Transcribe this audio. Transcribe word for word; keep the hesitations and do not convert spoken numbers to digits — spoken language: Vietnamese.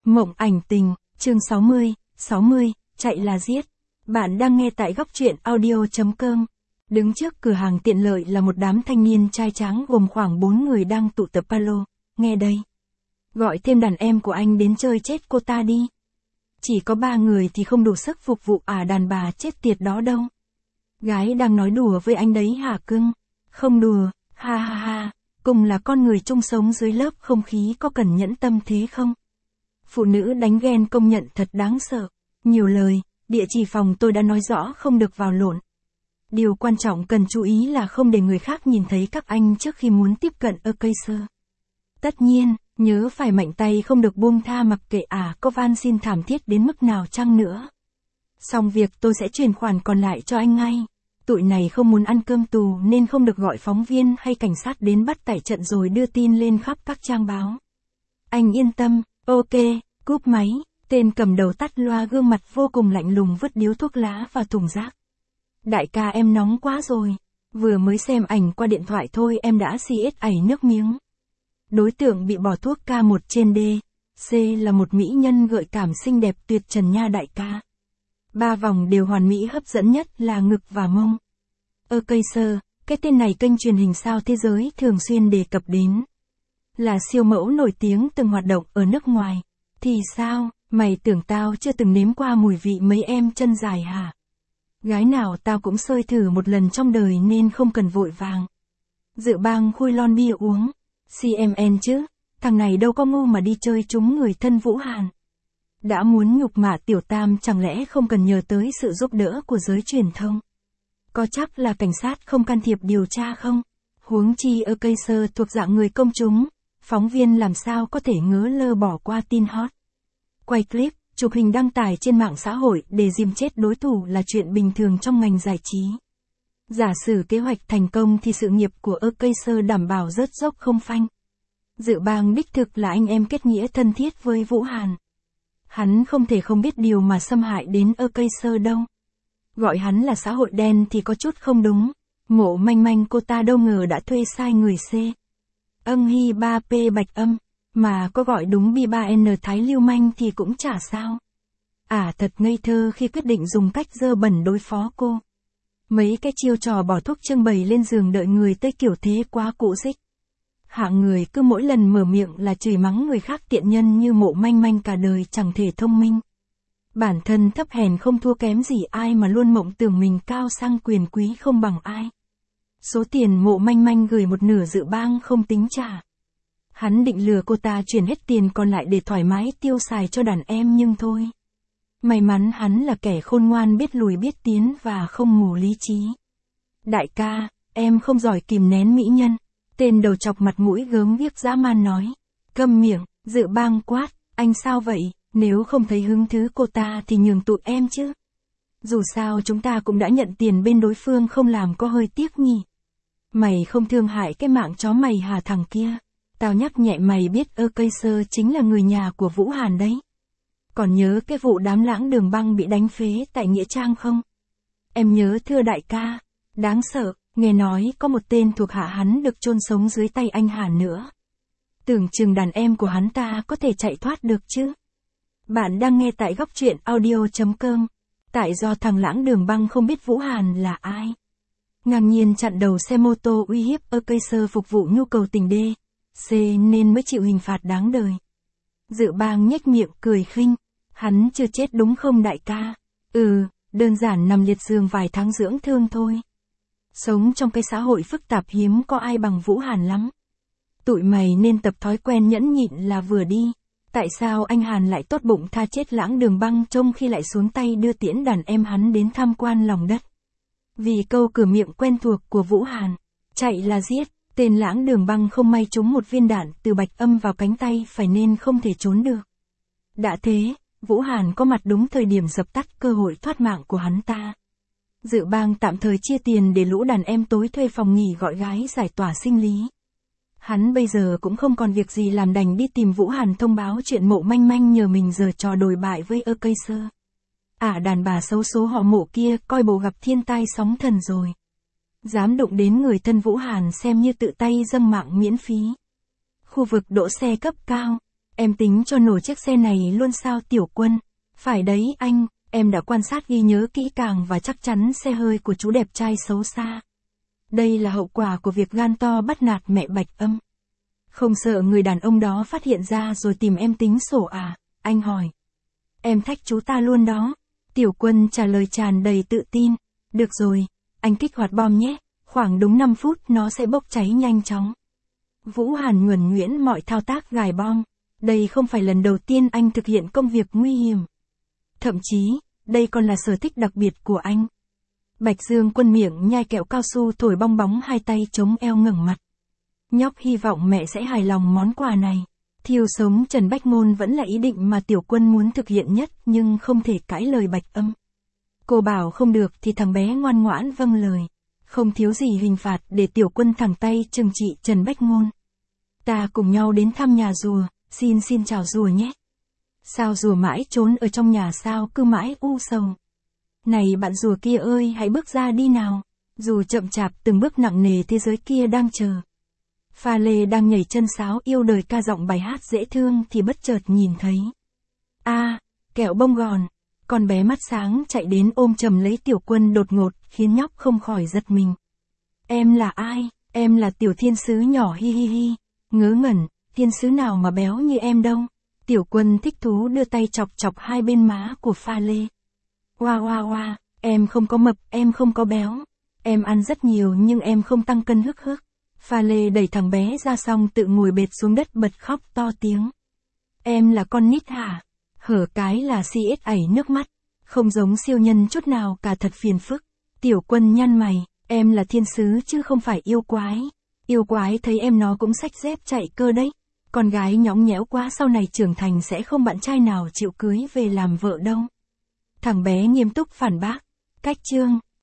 Mộng ảnh tình, chương sáu mươi, sáu mươi, chạy là giết. Bạn đang nghe tại góc truyện audio chấm com. Đứng trước cửa hàng tiện lợi là một đám thanh niên trai tráng gồm khoảng bốn người đang tụ tập palo. Nghe đây. Gọi thêm đàn em của anh đến chơi chết cô ta đi. Chỉ có ba người thì không đủ sức phục vụ à đàn bà chết tiệt đó đâu. Gái đang nói đùa với anh đấy hả cưng? Không đùa, ha ha ha. Cùng là con người chung sống dưới lớp không khí có cần nhẫn tâm thế không? Phụ nữ đánh ghen công nhận thật đáng sợ. Nhiều lời, địa chỉ phòng tôi đã nói rõ không được vào lộn. Điều quan trọng cần chú ý là không để người khác nhìn thấy các anh trước khi muốn tiếp cận ở cây sơ. Tất nhiên, nhớ phải mạnh tay không được buông tha mặc kệ à có van xin thảm thiết đến mức nào chăng nữa. Xong việc tôi sẽ chuyển khoản còn lại cho anh ngay. Tụi này không muốn ăn cơm tù nên không được gọi phóng viên hay cảnh sát đến bắt tại trận rồi đưa tin lên khắp các trang báo. Anh yên tâm, ok, cúp máy, tên cầm đầu tắt loa gương mặt vô cùng lạnh lùng vứt điếu thuốc lá vào thùng rác. Đại ca em nóng quá rồi, vừa mới xem ảnh qua điện thoại thôi em đã xì ết ảy nước miếng. Đối tượng bị bỏ thuốc K một trên D, C là một mỹ nhân gợi cảm xinh đẹp tuyệt trần nha đại ca. Ba vòng đều hoàn mỹ hấp dẫn nhất là ngực và mông. Ơ cây sơ, cái tên này kênh truyền hình sao thế giới thường xuyên đề cập đến. Là siêu mẫu nổi tiếng từng hoạt động ở nước ngoài. Thì sao, mày tưởng tao chưa từng nếm qua mùi vị mấy em chân dài hả? Gái nào tao cũng sơi thử một lần trong đời nên không cần vội vàng. Dự bang khui lon bia uống. xê em en chứ, thằng này đâu có ngu mà đi chơi trúng người thân Vũ Hàn. Đã muốn nhục mạ tiểu tam chẳng lẽ không cần nhờ tới sự giúp đỡ của giới truyền thông? Có chắc là cảnh sát không can thiệp điều tra không? Huống chi ở cây sơ thuộc dạng người công chúng, phóng viên làm sao có thể ngớ lơ bỏ qua tin hot. Quay clip, chụp hình đăng tải trên mạng xã hội để dìm chết đối thủ là chuyện bình thường trong ngành giải trí. Giả sử kế hoạch thành công thì sự nghiệp của ơ cây sơ đảm bảo rớt dốc không phanh. Dự bang đích thực là anh em kết nghĩa thân thiết với Vũ Hàn. Hắn không thể không biết điều mà xâm hại đến ơ cây sơ đâu. Gọi hắn là xã hội đen thì có chút không đúng. Mộ manh manh cô ta đâu ngờ đã thuê sai người C. Âng hy ba P bạch âm. Mà có gọi đúng bi ba N thái lưu manh thì cũng chả sao. À thật ngây thơ khi quyết định dùng cách dơ bẩn đối phó cô. Mấy cái chiêu trò bỏ thuốc trưng bày lên giường đợi người tới kiểu thế quá cũ dích. Hạng người cứ mỗi lần mở miệng là chửi mắng người khác tiện nhân như mộ manh manh cả đời chẳng thể thông minh. Bản thân thấp hèn không thua kém gì ai mà luôn mộng tưởng mình cao sang quyền quý không bằng ai. Số tiền mộ manh manh gửi một nửa dự bang không tính trả. Hắn định lừa cô ta chuyển hết tiền còn lại để thoải mái tiêu xài cho đàn em nhưng thôi. May mắn hắn là kẻ khôn ngoan biết lùi biết tiến và không mù lý trí. Đại ca, em không giỏi kìm nén mỹ nhân. Tên đầu chọc mặt mũi gớm ghiếc dã man nói. Câm miệng, dự bang quát, anh sao vậy, nếu không thấy hứng thứ cô ta thì nhường tụi em chứ. Dù sao chúng ta cũng đã nhận tiền bên đối phương không làm có hơi tiếc nhỉ. Mày không thương hại cái mạng chó mày hả thằng kia. Tao nhắc nhẹ mày biết ơ cây sơ chính là người nhà của Vũ Hàn đấy. Còn nhớ cái vụ đám lãng đường băng bị đánh phế tại Nghĩa Trang không? Em nhớ thưa đại ca, đáng sợ, nghe nói có một tên thuộc hạ hắn được chôn sống dưới tay anh Hàn nữa. Tưởng chừng đàn em của hắn ta có thể chạy thoát được chứ. Bạn đang nghe tại góc truyện audio chấm com. Tại do thằng lãng đường băng không biết Vũ Hàn là ai. Ngang nhiên chặn đầu xe mô tô uy hiếp ơ cây sơ phục vụ nhu cầu tình D. C nên mới chịu hình phạt đáng đời. Dự bang nhếch miệng cười khinh. Hắn chưa chết đúng không đại ca? Ừ, đơn giản nằm liệt giường vài tháng dưỡng thương thôi. Sống trong cái xã hội phức tạp hiếm có ai bằng Vũ Hàn lắm. Tụi mày nên tập thói quen nhẫn nhịn là vừa đi. Tại sao anh Hàn lại tốt bụng tha chết lãng đường băng trong khi lại xuống tay đưa tiễn đàn em hắn đến tham quan lòng đất? Vì câu cửa miệng quen thuộc của Vũ Hàn. Chạy là giết. Tên lãng đường băng không may trúng một viên đạn từ bạch âm vào cánh tay phải nên không thể trốn được. Đã thế, Vũ Hàn có mặt đúng thời điểm dập tắt cơ hội thoát mạng của hắn ta. Dự bang tạm thời chia tiền để lũ đàn em tối thuê phòng nghỉ gọi gái giải tỏa sinh lý. Hắn bây giờ cũng không còn việc gì làm đành đi tìm Vũ Hàn thông báo chuyện mộ manh manh nhờ mình giở trò đồi bại với ơ cây sơ. À đàn bà xấu số họ mộ kia coi bộ gặp thiên tai sóng thần rồi. Dám đụng đến người thân Vũ Hàn xem như tự tay dâng mạng miễn phí. Khu vực đỗ xe cấp cao. Em tính cho nổ chiếc xe này luôn sao Tiểu Quân? Phải đấy anh, em đã quan sát ghi nhớ kỹ càng và chắc chắn xe hơi của chú đẹp trai xấu xa. Đây là hậu quả của việc gan to bắt nạt mẹ Bạch Âm. Không sợ người đàn ông đó phát hiện ra rồi tìm em tính sổ à? Anh hỏi. Em thách chú ta luôn đó. Tiểu Quân trả lời tràn đầy tự tin. Được rồi, anh kích hoạt bom nhé, khoảng đúng năm phút nó sẽ bốc cháy nhanh chóng. Vũ Hàn nhuần nhuyễn mọi thao tác gài bom. Đây không phải lần đầu tiên anh thực hiện công việc nguy hiểm. Thậm chí, đây còn là sở thích đặc biệt của anh. Bạch Dương Quân miệng nhai kẹo cao su thổi bong bóng, hai tay chống eo ngẩng mặt. Nhóc hy vọng mẹ sẽ hài lòng món quà này. Thiêu sống Trần Bách Ngôn vẫn là ý định mà Tiểu Quân muốn thực hiện nhất nhưng không thể cãi lời Bạch Âm. Cô bảo không được thì thằng bé ngoan ngoãn vâng lời. Không thiếu gì hình phạt để Tiểu Quân thẳng tay trừng trị Trần Bách Ngôn. Ta cùng nhau đến thăm nhà rùa, xin xin chào rùa nhé. Sao rùa mãi trốn ở trong nhà sao cứ mãi u sầu. Này bạn rùa kia ơi, hãy bước ra đi nào. Dù chậm chạp từng bước nặng nề thế giới kia đang chờ. Pha Lê đang nhảy chân sáo yêu đời ca giọng bài hát dễ thương thì bất chợt nhìn thấy. a à, kẹo bông gòn. Con bé mắt sáng chạy đến ôm chầm lấy Tiểu Quân đột ngột khiến nhóc không khỏi giật mình. Em là ai? Em là Tiểu Thiên Sứ nhỏ hi hi hi. Ngớ ngẩn, thiên sứ nào mà béo như em đâu. Tiểu Quân thích thú đưa tay chọc chọc hai bên má của Pha Lê. Oa oa oa, em không có mập, em không có béo. Em ăn rất nhiều nhưng em không tăng cân hức hức. Pha Lê đẩy thằng bé ra xong tự ngồi bệt xuống đất bật khóc to tiếng. Em là con nít hả? Hở cái là si ết ảy nước mắt. Không giống siêu nhân chút nào cả, thật phiền phức. Tiểu Quân nhăn mày, em là thiên sứ chứ không phải yêu quái. Yêu quái thấy em nó cũng xách dép chạy cơ đấy. Con gái nhõng nhẽo quá sau này trưởng thành sẽ không bạn trai nào chịu cưới về làm vợ đâu. Thằng bé nghiêm túc phản bác. Cách chương.